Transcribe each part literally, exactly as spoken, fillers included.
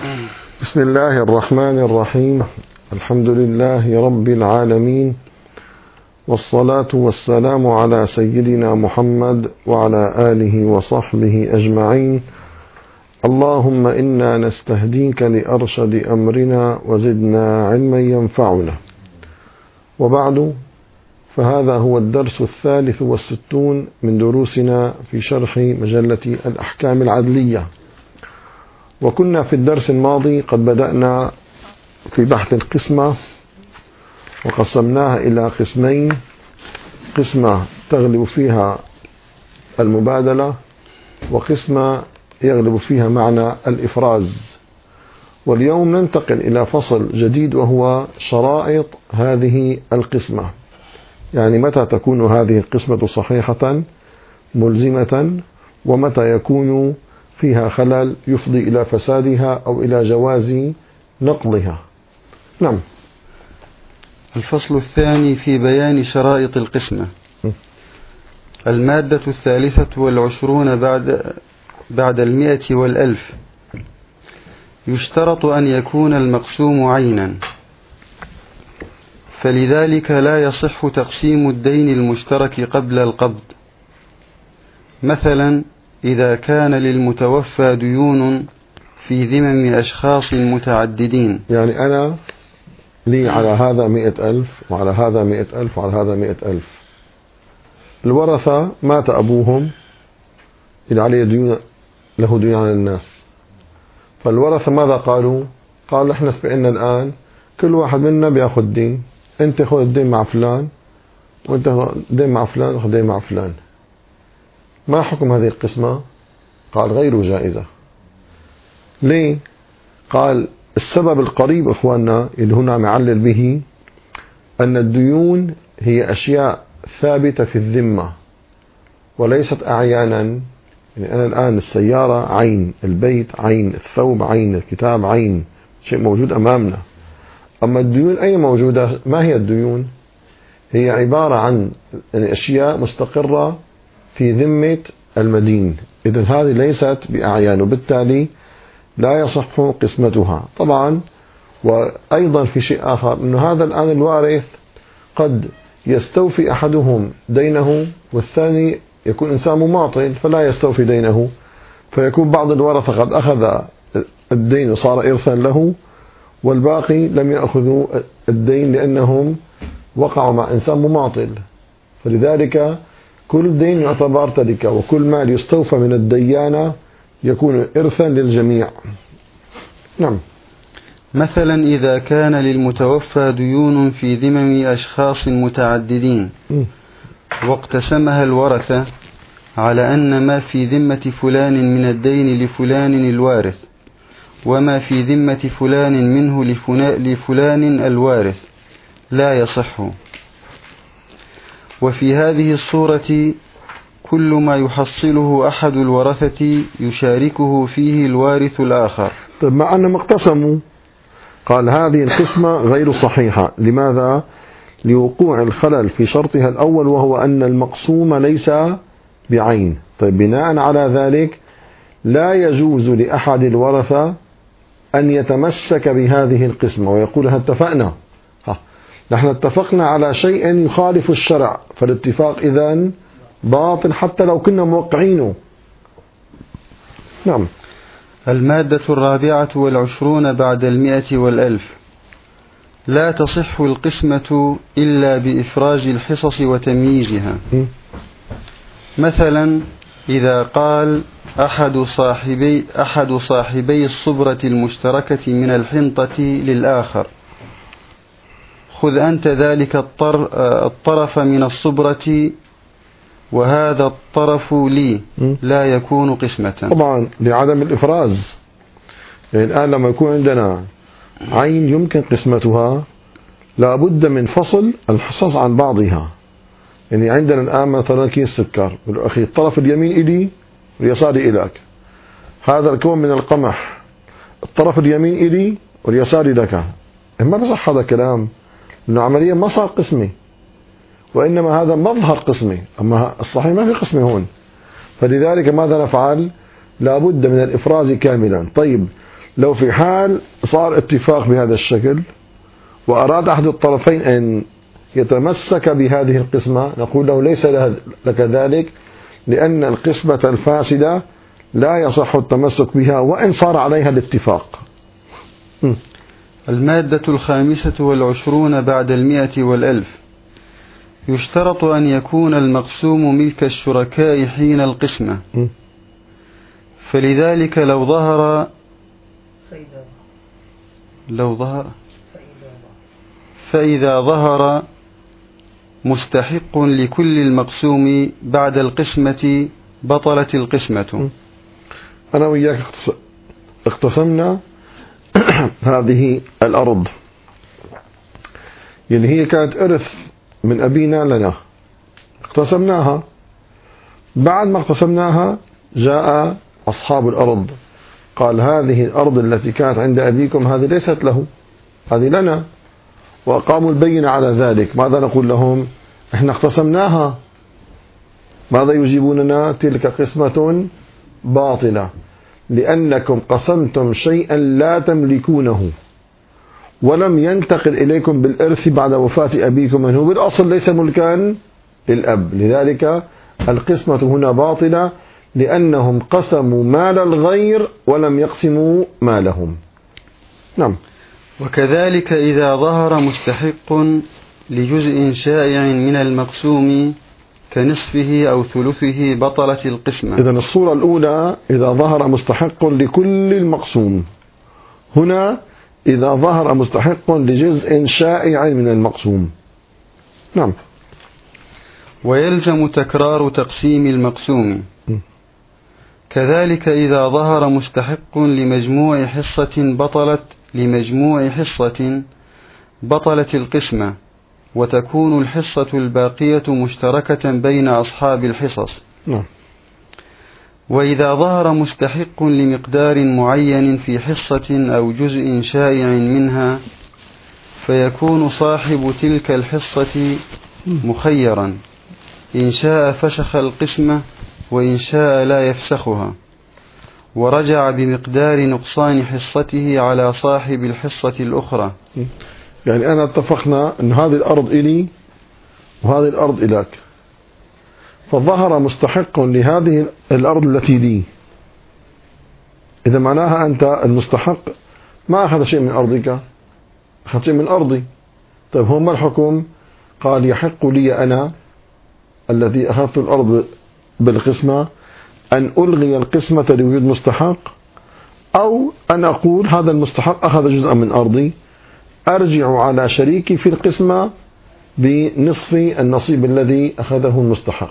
بسم الله الرحمن الرحيم. الحمد لله رب العالمين، والصلاة والسلام على سيدنا محمد وعلى آله وصحبه أجمعين. اللهم إنا نستهديك لأرشد أمرنا وزدنا علما ينفعنا. وبعد، فهذا هو الدرس الثالث والستون من دروسنا في شرح مجلة الأحكام العدلية. وكنا في الدرس الماضي قد بدأنا في بحث القسمة، وقسمناها إلى قسمين: قسمة تغلب فيها المبادلة، وقسمة يغلب فيها معنى الإفراز. واليوم ننتقل إلى فصل جديد، وهو شرائط هذه القسمة، يعني متى تكون هذه القسمة صحيحة ملزمة، ومتى يكون فيها خلل يفضي إلى فسادها أو إلى جواز نقضها. نعم. الفصل الثاني في بيان شرائط القسمة. المادة الثالثة والعشرون بعد بعد المئة والألف. يشترط أن يكون المقسوم عينا، فلذلك لا يصح تقسيم الدين المشترك قبل القبض. مثلا إذا كان للمتوفى ديون في ذمم أشخاص متعددين، يعني أنا لي على هذا مئة ألف وعلى هذا مئة ألف وعلى هذا مئة ألف. الورثة مات أبوهم، إذا عليه ديون، له ديون على الناس. فالورثة ماذا قالوا؟ قالوا إحنا سبقنا الآن، كل واحد منا بيأخذ دين، أنت خذ الدين مع فلان، وأنت خذ الدين مع فلان، وخذ الدين مع فلان. ما حكم هذه القسمة؟ قال غير جائزة. ليه؟ قال السبب القريب إخواننا اللي هنا معلل به أن الديون هي أشياء ثابتة في الذمة وليست أعيانا. يعني أنا الآن السيارة عين، البيت عين، الثوب عين، الكتاب عين، شيء موجود أمامنا. أما الديون أي موجودة؟ ما هي الديون؟ هي عبارة عن يعني أشياء مستقرة في ذمة المدين. إذن هذه ليست بأعيان، وبالتالي لا يصح قسمتها. طبعا وأيضا في شيء آخر، أنه هذا الآن الوارث قد يستوفي أحدهم دينه، والثاني يكون إنسان مماطل فلا يستوفي دينه، فيكون بعض الورثة قد أخذ الدين وصار إرثا له، والباقي لم يأخذوا الدين لأنهم وقعوا مع إنسان مماطل. فلذلك كل دين يعتبر تركة، وكل مال يستوفى من الديانة يكون إرثا للجميع. نعم. مثلا إذا كان للمتوفى ديون في ذمم أشخاص متعددين، واقتسمها الورثة على أن ما في ذمة فلان من الدين لفلان الوارث، وما في ذمة فلان منه لفلان الوارث، لا يصح. وفي هذه الصورة كل ما يحصله أحد الورثة يشاركه فيه الوارث الآخر. طيب، مع أنهم اقتسموا، قال هذه القسمة غير صحيحة. لماذا؟ لوقوع الخلل في شرطها الأول، وهو أن المقسوم ليس بعين. طيب، بناء على ذلك لا يجوز لأحد الورثة أن يتمسك بهذه القسمة ويقول اتفقنا، نحن اتفقنا على شيء يخالف الشرع، فالاتفاق إذن باطل حتى لو كنا موقعينه. نعم. المادة الرابعة والعشرون بعد المئة والألف. لا تصح القسمة إلا بإفراج الحصص وتمييزها. مثلا إذا قال أحد صاحبي, أحد صاحبي الصبرة المشتركة من الحنطة للآخر: خذ أنت ذلك الطرف من الصبرة وهذا الطرف لي، لا يكون قسمة. طبعا لعدم الإفراز. يعني الآن لما يكون عندنا عين يمكن قسمتها، لابد من فصل الحصص عن بعضها. يعني عندنا الآن مثلا كيس سكر، أخي الطرف اليمين إلي واليسار إليك. هذا الكون من القمح، الطرف اليمين إلي واليسار لك. ما بصح هذا كلام، إنه عمليا ما صار قسمي، وإنما هذا مظهر قسمي. أما الصحيح ما في قسمي هون. فلذلك ماذا نفعل؟ لا بد من الإفراز كاملا. طيب، لو في حال صار اتفاق بهذا الشكل وأراد أحد الطرفين أن يتمسك بهذه القسمة، نقول له ليس لك ذلك، لأن القسمة الفاسدة لا يصح التمسك بها وإن صار عليها الاتفاق. م. المادة الخامسة والعشرون بعد المئة والألف. يشترط أن يكون المقسوم ملك الشركاء حين القسمة، م. فلذلك لو ظهر لو ظهر فإذا ظهر مستحق لكل المقسوم بعد القسمة بطلت القسمة. أنا وياك اقتسمنا هذه الأرض اللي هي كانت إرث من أبينا لنا، اقتسمناها. بعد ما اقتسمناها جاء أصحاب الأرض قال هذه الأرض التي كانت عند أبيكم هذه ليست له، هذه لنا، وأقاموا البينة على ذلك. ماذا نقول لهم؟ احنا اقتسمناها. ماذا يجيبوننا؟ تلك قسمة باطلة، لأنكم قسمتم شيئا لا تملكونه ولم ينتقل إليكم بالإرث بعد وفاة أبيكم، من هو بالأصل ليس ملكا للأب. لذلك القسمة هنا باطلة، لأنهم قسموا مال الغير ولم يقسموا مالهم. نعم. وكذلك إذا ظهر مستحق لجزء شائع من المقسوم كنصفه أو ثلثه بطلت القسمة. إذن الصورة الأولى إذا ظهر مستحق لكل المقسوم، هنا إذا ظهر مستحق لجزء شائع من المقسوم. نعم. ويلزم تكرار تقسيم المقسوم. كذلك إذا ظهر مستحق لمجموع حصة بطلت لمجموع حصة بطلت القسمة، وتكون الحصة الباقية مشتركة بين أصحاب الحصص. نعم. وإذا ظهر مستحق لمقدار معين في حصة أو جزء شائع منها فيكون صاحب تلك الحصة مخيرا، إن شاء فسخ القسمة وإن شاء لا يفسخها، ورجع بمقدار نقصان حصته على صاحب الحصة الأخرى. يعني أنا اتفقنا أن هذه الأرض إلي وهذه الأرض إليك، فظهر مستحق لهذه الأرض التي لي، إذا معناها أنت المستحق ما أخذ شيء من أرضك، أخذ شيء من أرضي. طيب هو ما الحكم؟ قال يحق لي أنا الذي أخذت الأرض بالقسمة أن ألغي القسمة لوجود مستحق، أو أن أقول هذا المستحق أخذ جزءا من أرضي، أرجع على شريكي في القسمة بنصف النصيب الذي أخذه المستحق.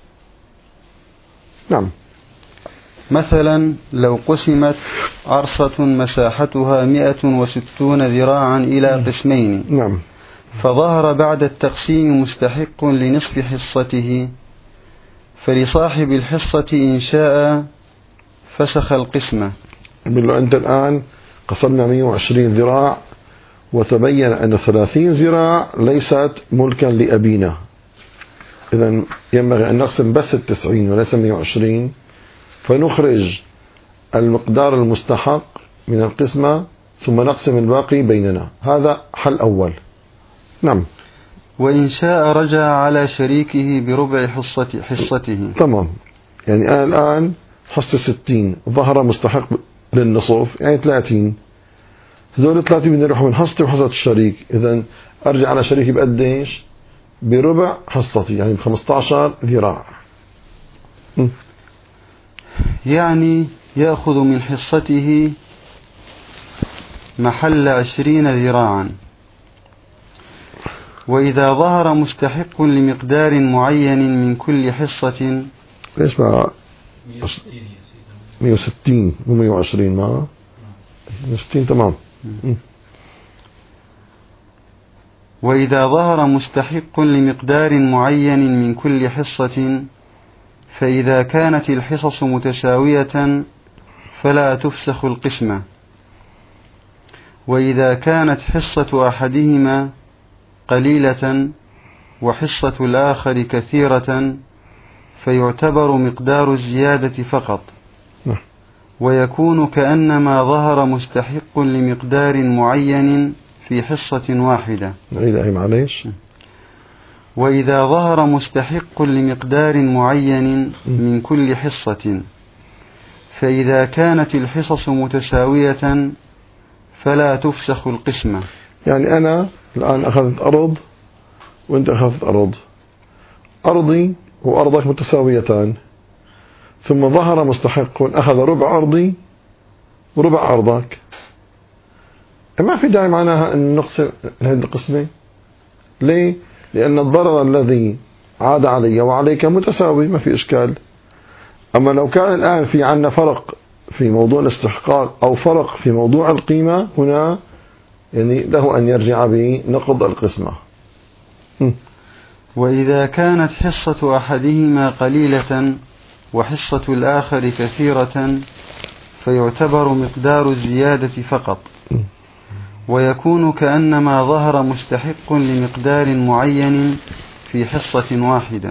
نعم. مثلا لو قسمت عرصة مساحتها مئة وستون ذراعا إلى قسمين، نعم، فظهر بعد التقسيم مستحق لنصف حصته، فلصاحب الحصة إن شاء فسخ القسمة. بالله أنت الآن قسمنا مئة وعشرين ذراع وتبين أن ثلاثين ذراع ليست ملكا لأبينا، إذن ينبغي أن نقسم بس التسعين وليس مئة وعشرين، فنخرج المقدار المستحق من القسمة ثم نقسم الباقي بيننا. هذا حل أول. نعم. وإن شاء رجع على شريكه بربع حصة حصته. تمام. يعني أنا الآن حصة ستين، ظهر مستحق للنصف يعني ثلاثين، هذول ثلاثين بدنا نروح من حصتي وحصة الشريك، إذن أرجع على شريكي بقديش؟ بربع حصتي، يعني بخمسة عشر ذراع. م. يعني يأخذ من حصته محل عشرين ذراعا. وإذا ظهر مستحق لمقدار معين من كل حصة، ليش ما مئة وستين ومئة وعشرين ما مئة وستين؟ تمام. وإذا ظهر مستحق لمقدار معين من كل حصة، فإذا كانت الحصص متساوية فلا تفسخ القسمة، وإذا كانت حصة أحدهما قليلة وحصة الآخر كثيرة فيعتبر مقدار الزيادة فقط، ويكون كأنما ظهر مستحق لمقدار معين في حصة واحدة. نعيدها معليش. وإذا ظهر مستحق لمقدار معين من كل حصة، فإذا كانت الحصص متساوية فلا تفسخ القسمة. يعني أنا الآن أخذت أرض وأنت أخذت أرض، أرضي وأرضك متساويتان، ثم ظهر مستحق أخذ ربع أرضي وربع أرضك، ما في داعي معناها أن نقسم هذه القسمة. ليه؟ لأن الضرر الذي عاد علي وعليك متساوي، ما في إشكال. أما لو كان الآن في عنا فرق في موضوع الاستحقاق أو فرق في موضوع القيمة، هنا يعني له أن يرجع بنقض القسمة. وإذا كانت حصة أحدهما قليلة وحصة الآخر كثيرة فيعتبر مقدار الزيادة فقط، ويكون كأنما ظهر مستحق لمقدار معين في حصة واحدة،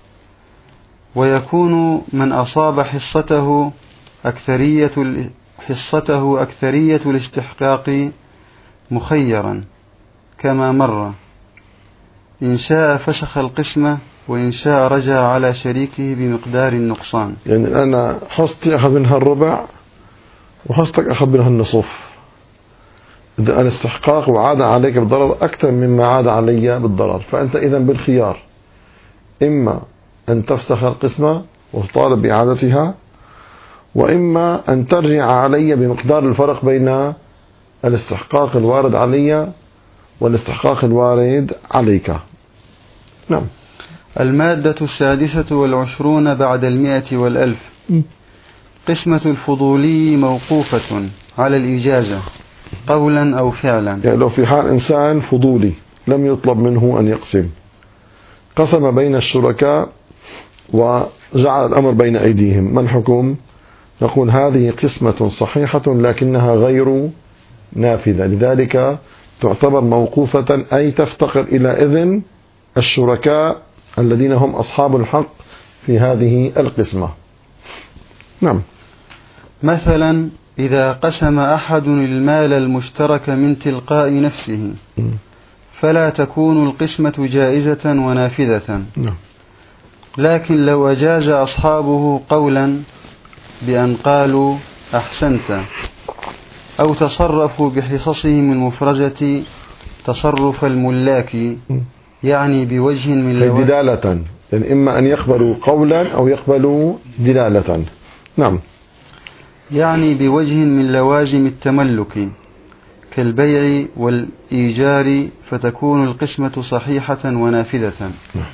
ويكون من أصاب حصته أكثرية حصته أكثرية الاستحقاق مخيرا كما مر، إن شاء فسخ القسمة وإن شاء رجع على شريكه بمقدار النقصان. يعني أنا حصتي أخذ منها الربع وحصتك أخذ منها النصف، إذا الاستحقاق وعاد عليك بالضرر أكثر مما عاد علي بالضرر، فأنت إذن بالخيار، إما أن تفسخ القسمة وتطالب بإعادتها، وإما أن ترجع علي بمقدار الفرق بين الاستحقاق الوارد علي والاستحقاق الوارد عليك. نعم. المادة السادسة والعشرون بعد المئة والألف. قسمة الفضولي موقوفة على الإجازة قولا أو فعلا. يعني لو في حال إنسان فضولي لم يطلب منه أن يقسم، قسم بين الشركاء وجعل الأمر بين أيديهم، ما الحكم؟ نقول هذه قسمة صحيحة لكنها غير نافذة، لذلك تعتبر موقوفة، أي تفتقر إلى إذن الشركاء الذين هم أصحاب الحق في هذه القسمة. نعم. مثلا إذا قسم أحد المال المشترك من تلقاء نفسه فلا تكون القسمة جائزة ونافذة. نعم. لكن لو أجاز أصحابه قولا بأن قالوا أحسنت، أو تصرفوا بحصصهم المفرزة تصرف الملاك، يعني بوجه من لوازم دلالة، يعني إما أن يقبلوا قولا أو يقبلوا دلالة. نعم. يعني بوجه من لوازم التملك كالبيع والإيجار، فتكون القسمة صحيحة ونافذة.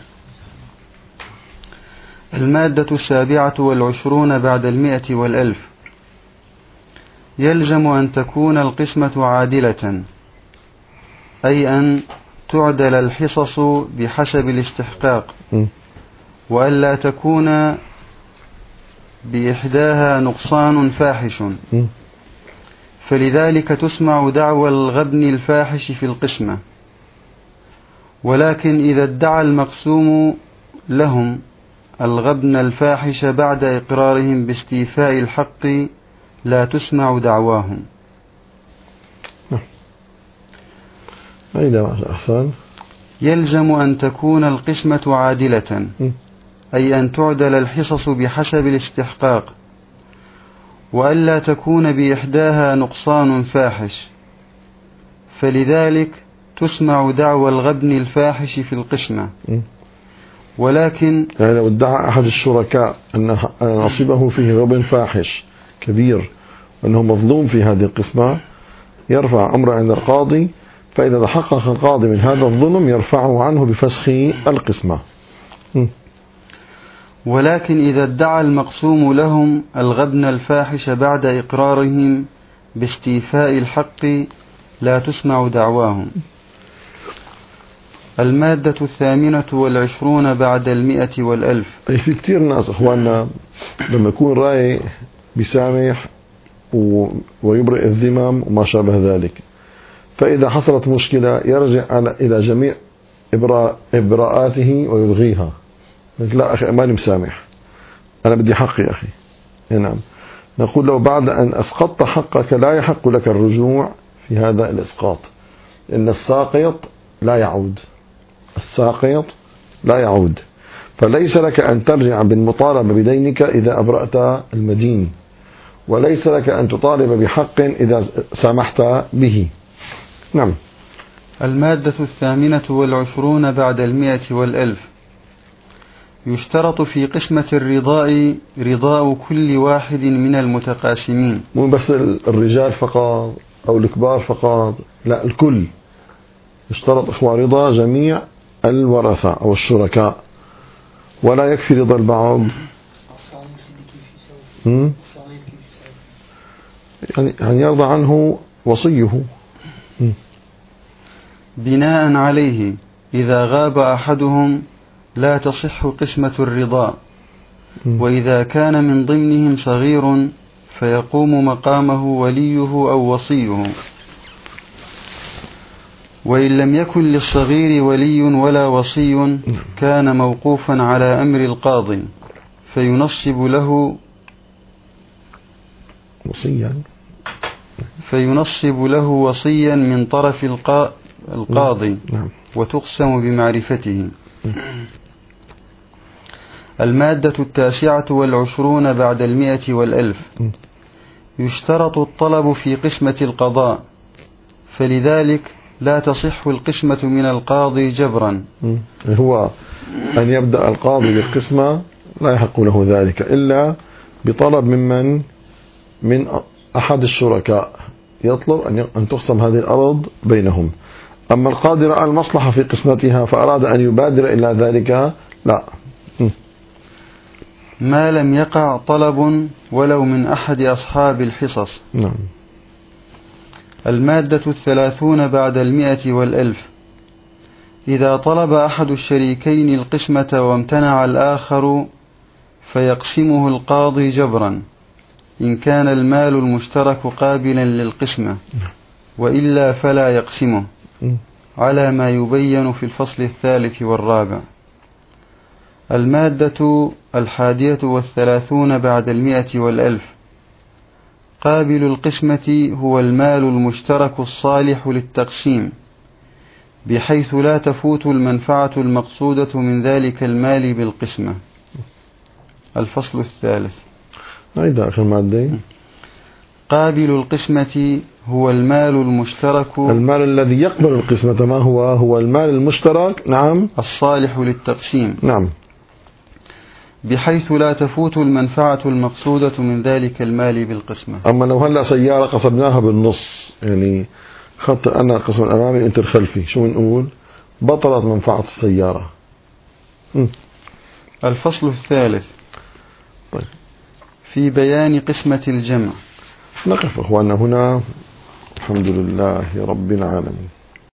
المادة السابعة والعشرون بعد المئة والألف. يلزم أن تكون القسمة عادلة، أي أن تعدل الحصص بحسب الاستحقاق، وألا تكون بإحداها نقصان فاحش، فلذلك تسمع دعوى الغبن الفاحش في القسمة. ولكن إذا ادعى المقسوم لهم الغبن الفاحش بعد إقرارهم باستيفاء الحق لا تسمع دعواهم. أحسن. يلزم أن تكون القسمة عادلة، أي أن تعدل الحصص بحسب الاستحقاق، وألا تكون بإحداها نقصان فاحش، فلذلك تسمع دعوى الغبن الفاحش في القسمة. ولكن يعني لو ادعى أحد الشركاء أن نصيبه فيه غبن فاحش كبير وأنه مظلوم في هذه القسمة، يرفع أمر عند القاضي، فإذا تحقق القاضي من هذا الظلم يرفعه عنه بفسخ القسمة. ولكن إذا ادعى المقسوم لهم الغبن الفاحش بعد إقرارهم باستيفاء الحق لا تسمع دعواهم. المادة الثامنة والعشرون بعد المئة والألف. أي في كتير ناس أخواننا لما يكون رأي بيسامح ويبرئ الذمم وما شابه ذلك، فإذا حصلت مشكلة يرجع إلى جميع إبراء إبراءاته ويلغيها. لا أخي ماني مسامح، أنا بدي حقي أخي. نعم. نقول له بعد أن أسقطت حقك لا يحق لك الرجوع في هذا الإسقاط، إن الساقط لا يعود، الساقط لا يعود، فليس لك أن ترجع بالمطالبة بدينك إذا أبرأت المدين، وليس لك أن تطالب بحق إذا سمحت به. نعم. المادة الثامنة والعشرون بعد المئة والألف. يشترط في قسمة الرضاء رضاء كل واحد من المتقاسمين. مو بس الرجال فقط أو الكبار فقط، لا، الكل يشترط إخوة رضا جميع الورثة أو الشركاء، ولا يكفي رضا البعض. يعني أن يرضى عنه وصيه. بناء عليه إذا غاب أحدهم لا تصح قسمة الرضا، وإذا كان من ضمنهم صغير فيقوم مقامه وليه أو وصيه، وإن لم يكن للصغير ولي ولا وصي كان موقوفا على أمر القاضي فينصب له وصيا فينصب له وصيا من طرف القا... القاضي وتقسم بمعرفته. المادة التاسعة والعشرون بعد المئة والألف. يشترط الطلب في قسمة القضاء، فلذلك لا تصح القسمة من القاضي جبرا. هو أن يبدأ القاضي بالقسمة لا يحق له ذلك إلا بطلب ممن من أحد الشركاء يطلب أن تقسم هذه الأرض بينهم. أما القاضي رأى المصلحة في قسمتها فأراد أن يبادر إلى ذلك، لا. ما لم يقع طلب ولو من أحد أصحاب الحصص. نعم. المادة الثلاثون بعد المئة والألف. إذا طلب أحد الشريكين القسمة وامتنع الآخر فيقسمه القاضي جبرا إن كان المال المشترك قابلا للقسمة، وإلا فلا يقسمه، على ما يبين في الفصل الثالث والرابع. المادة الحادية والثلاثون بعد المئة والألف. قابل القسمة هو المال المشترك الصالح للتقسيم، بحيث لا تفوت المنفعة المقصودة من ذلك المال بالقسمة. الفصل الثالث. أيضا آخر مادة. قابل القسمة هو المال المشترك، المال الذي يقبل القسمة ما هو؟ هو المال المشترك، نعم، الصالح للتقسيم، نعم، بحيث لا تفوت المنفعة المقصودة من ذلك المال بالقسمة. أما لو هلأ سيارة قصدناها بالنص، يعني خط أنا القسم الأمامي أنت الخلفي، شو نقول؟ بطلت منفعة السيارة. م. الفصل الثالث. طيب. في بيان قسمة الجمع. نقف أخواننا هنا. الحمد لله رب العالمين.